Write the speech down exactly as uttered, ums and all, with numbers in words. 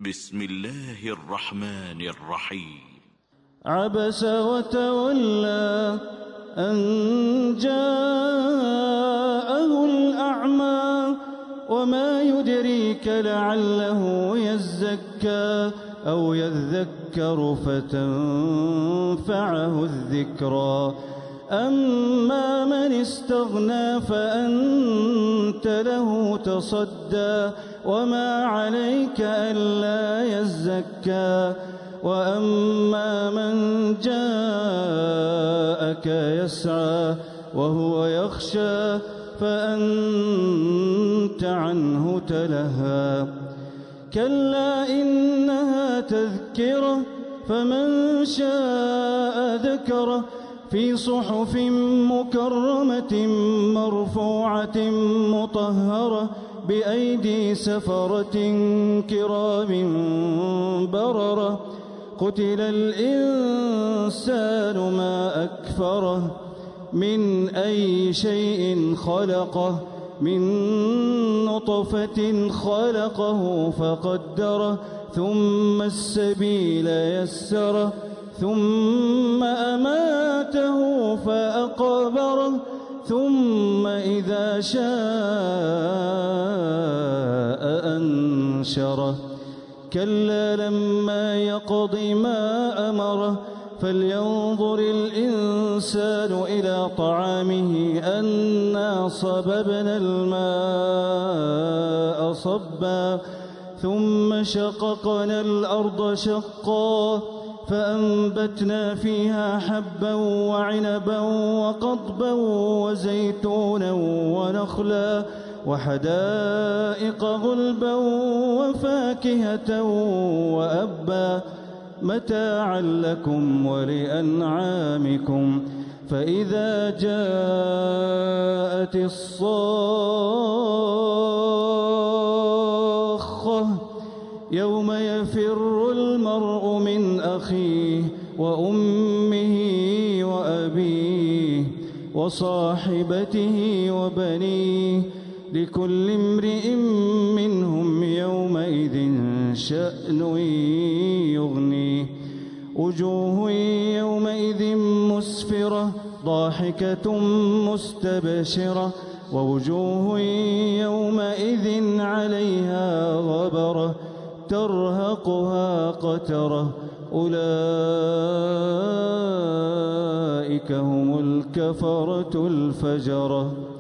بسم الله الرحمن الرحيم. عبس وتولى أن جاءه الأعمى وما يدريك لعله يزكى أو يذكر فتنفعه الذكرى أما من استغنى فأنت له تصدى وما عليك ألا يزكى وأما من جاءك يسعى وهو يخشى فأنت عنه تلهى كلا إنها تذكرة فمن شاء ذكره في صحف مكرمة مرفوعة مطهرة بأيدي سفرة كرام بررة قتل الإنسان ما أكفره من أي شيء خلقه من نطفة خلقه فقدره ثم السبيل يسره ثم أماته فأقبره ثم إذا شاء أنشره كلا لما يقض ما أمره فلينظر الإنسان إلى طعامه أنا صببنا الماء صبا ثم شققنا الأرض شقا فأنبتنا فيها حبا وعنبا وقضبا وزيتونا ونخلا وحدائق غلبا وفاكهة وأبا متاعا لكم ولأنعامكم فإذا جاءت الصاخة يوم يفر المرء من أخيه وأمه وأبيه وصاحبته وبنيه لكل امرئ منهم يومئذ شأن يغنيه وجوه يومئذ مسفرة ضاحكة مستبشرة ووجوه يومئذ عليها غبرة ترهقها قترة أولئك هم الكفرة الفجرة.